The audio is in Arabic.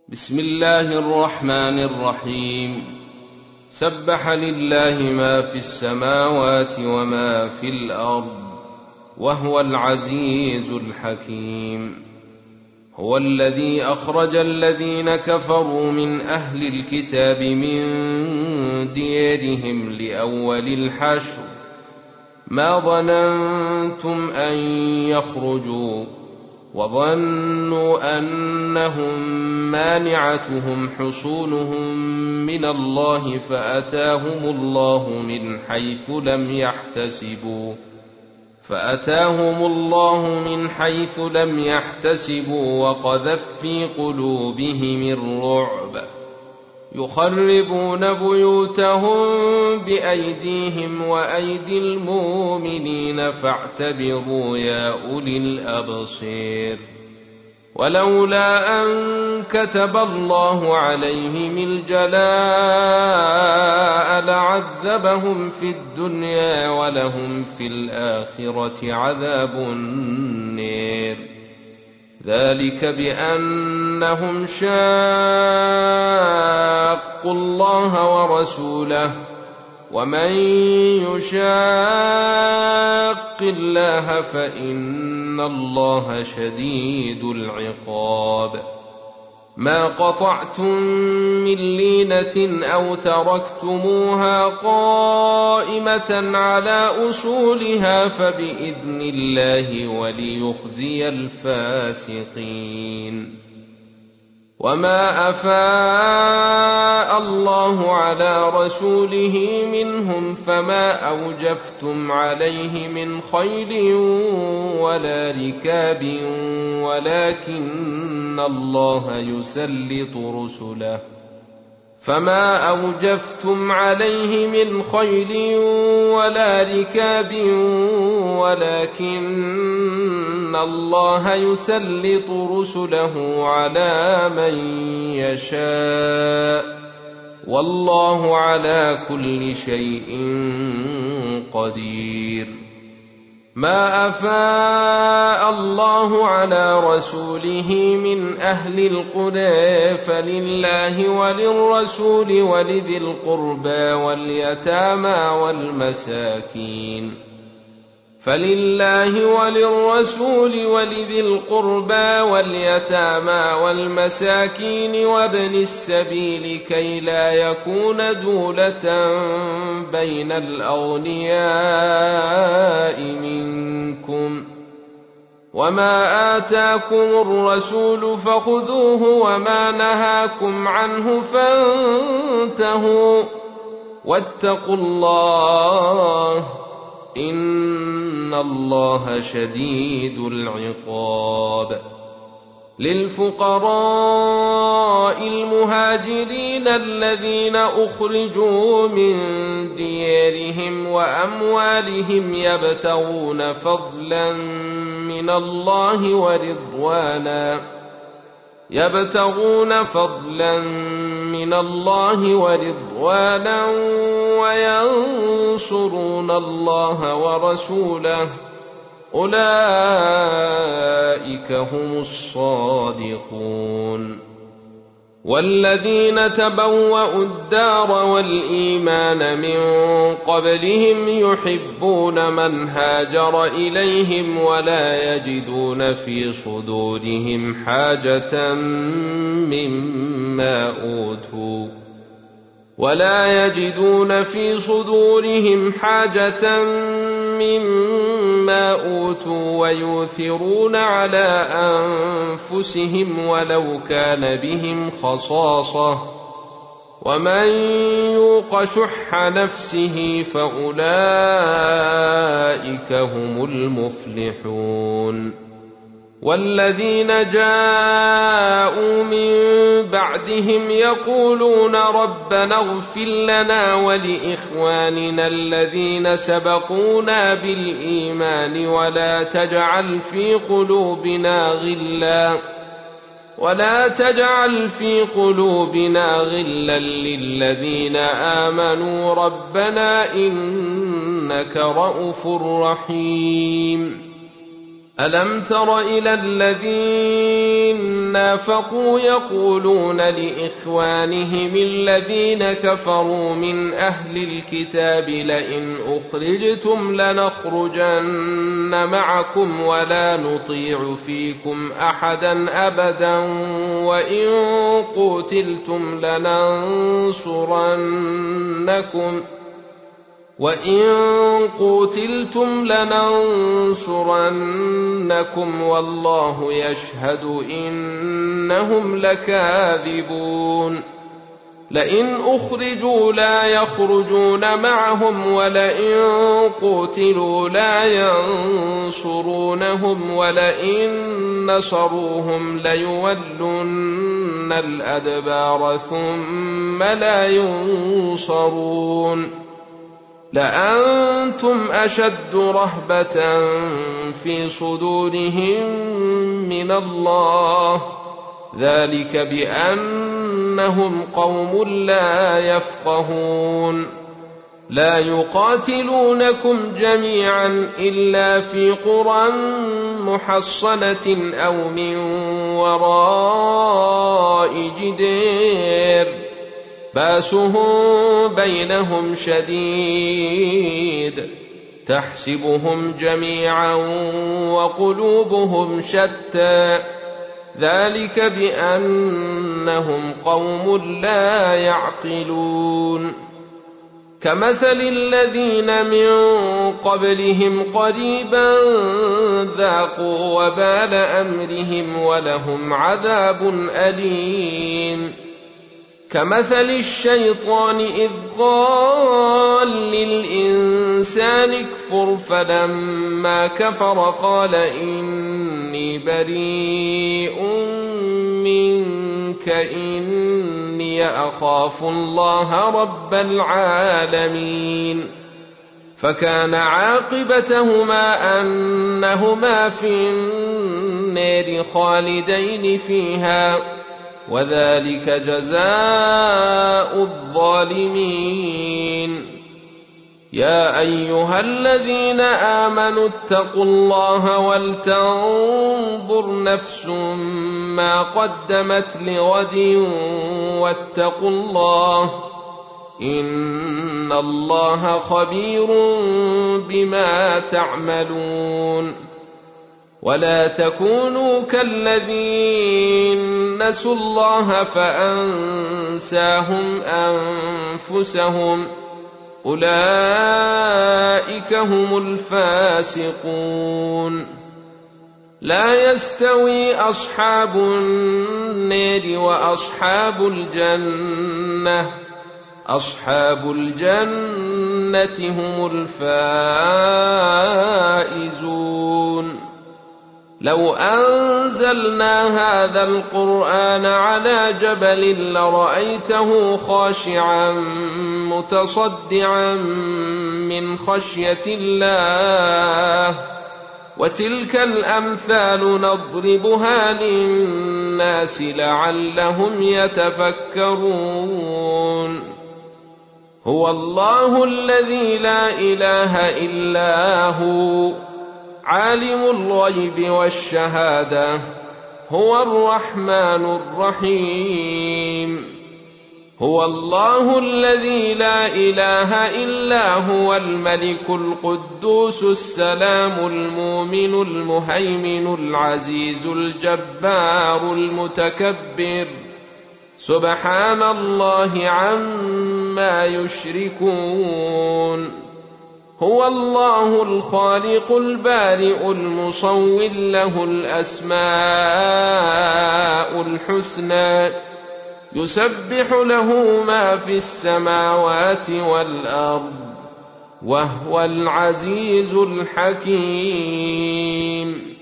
بسم الله الرحمن الرحيم. سبح لله ما في السماوات وما في الأرض وهو العزيز الحكيم. هو الذي أخرج الذين كفروا من أهل الكتاب من ديارهم لأول الحشر ما ظننتم أن يخرجوا وظنوا أنهم مانعتهم حصونهم من الله فأتاهم الله من حيث لم يحتسبوا وقذف في قلوبهم الرعب يخربون بيوتهم بأيديهم وأيدي المؤمنين فاعتبروا يا أولي الأبصير. ولولا أن كتب الله عليهم الجلاء لعذبهم في الدنيا ولهم في الآخرة عذاب النار. ذلك بأنهم شاقوا الله ورسوله ومن يشاق الله فإن الله شديد العقاب. ما قطعتم من لينة أو تركتموها قائمة على أصولها فبإذن الله وليخزي الفاسقين. وما أفاء الله على رسوله منهم فما أوجفتم عليه من خيل ولا ركاب ولكن الله يسلط رسله على من يشاء والله على كل شيء قدير. ما أفاء الله على رسوله من أهل القرى فلله وللرسول ولذي القربى واليتامى والمساكين وابن السبيل كي لا يكون دولة بين الأغنياء منكم. وما آتاكم الرسول فخذوه وما نهاكم عنه فانتهوا واتقوا الله إن الله شديد العقاب. للفقراء المهاجرين الذين أخرجوا من ديارهم وأموالهم يبتغون فضلا من الله ورضوانا وينصرون الله ورسوله أولئك هم الصادقون. والذين تبوأوا الدار والإيمان من قبلهم يحبون من هاجر إليهم ولا يجدون في صدورهم حاجة مما أوتوا ويؤثرون على أنفسهم ولو كان بهم خصاصة ومن يوق شح نفسه فأولئك هم المفلحون. والذين جاءوا من بعدهم يقولون ربنا اغفر لنا ولإخواننا الذين سبقونا بالإيمان ولا تجعل في قلوبنا غلا للذين آمنوا ربنا إنك رءوف رحيم. ألم تر إلى الذين نافقوا يقولون لإخوانهم الذين كفروا من أهل الكتاب لئن أخرجتم لنخرجن معكم ولا نطيع فيكم أحدا أبدا وإن قوتلتم لننصرنكم والله يشهد إنهم لكاذبون لئن أخرجوا لا يخرجون معهم ولئن قوتلوا لا ينصرونهم ولئن نصروهم ليولن الأدبار ثم لا ينصرون لأنتم أشد رهبة في صدورهم من الله ذلك بأنهم قوم لا يفقهون لا يقاتلونكم جميعا إلا في قرى محصنة أو من وراء جدار باسهم بينهم شديد تحسبهم جميعا وقلوبهم شتى ذلك بأنهم قوم لا يعقلون كمثل الذين من قبلهم قريبا ذاقوا وبال أمرهم ولهم عذاب أليم كمثل الشيطان إذ قال للإنسان اكفر فلما كفر قال إني بريء منك إني أخاف الله رب العالمين فكان عاقبتهما أنهما في النار خالدين فيها وذلك جزاء الظالمين يا أيها الذين آمنوا اتقوا الله ولتنظر نفس ما قدمت لغد واتقوا الله إن الله خبير بما تعملون ولا تكونوا كالذين نسوا الله فأنساهم أنفسهم أولئك هم الفاسقون لا يستوي أصحاب النار وأصحاب الجنة أصحاب الجنة هم الفائزون لو أنزلنا هذا القرآن على جبل لرأيته خاشعا متصدعا من خشية الله وتلك الأمثال نضربها للناس لعلهم يتفكرون هو الله الذي لا إله إلا هو عالم الغيب والشهادة هو الرحمن الرحيم هو الله الذي لا إله إلا هو الملك القدوس السلام المؤمن المهيمن العزيز الجبار المتكبر سبحان الله عما يشركون هو الله الخالق البارئ المصور له الأسماء الحسنى يسبح له ما في السماوات والأرض وهو العزيز الحكيم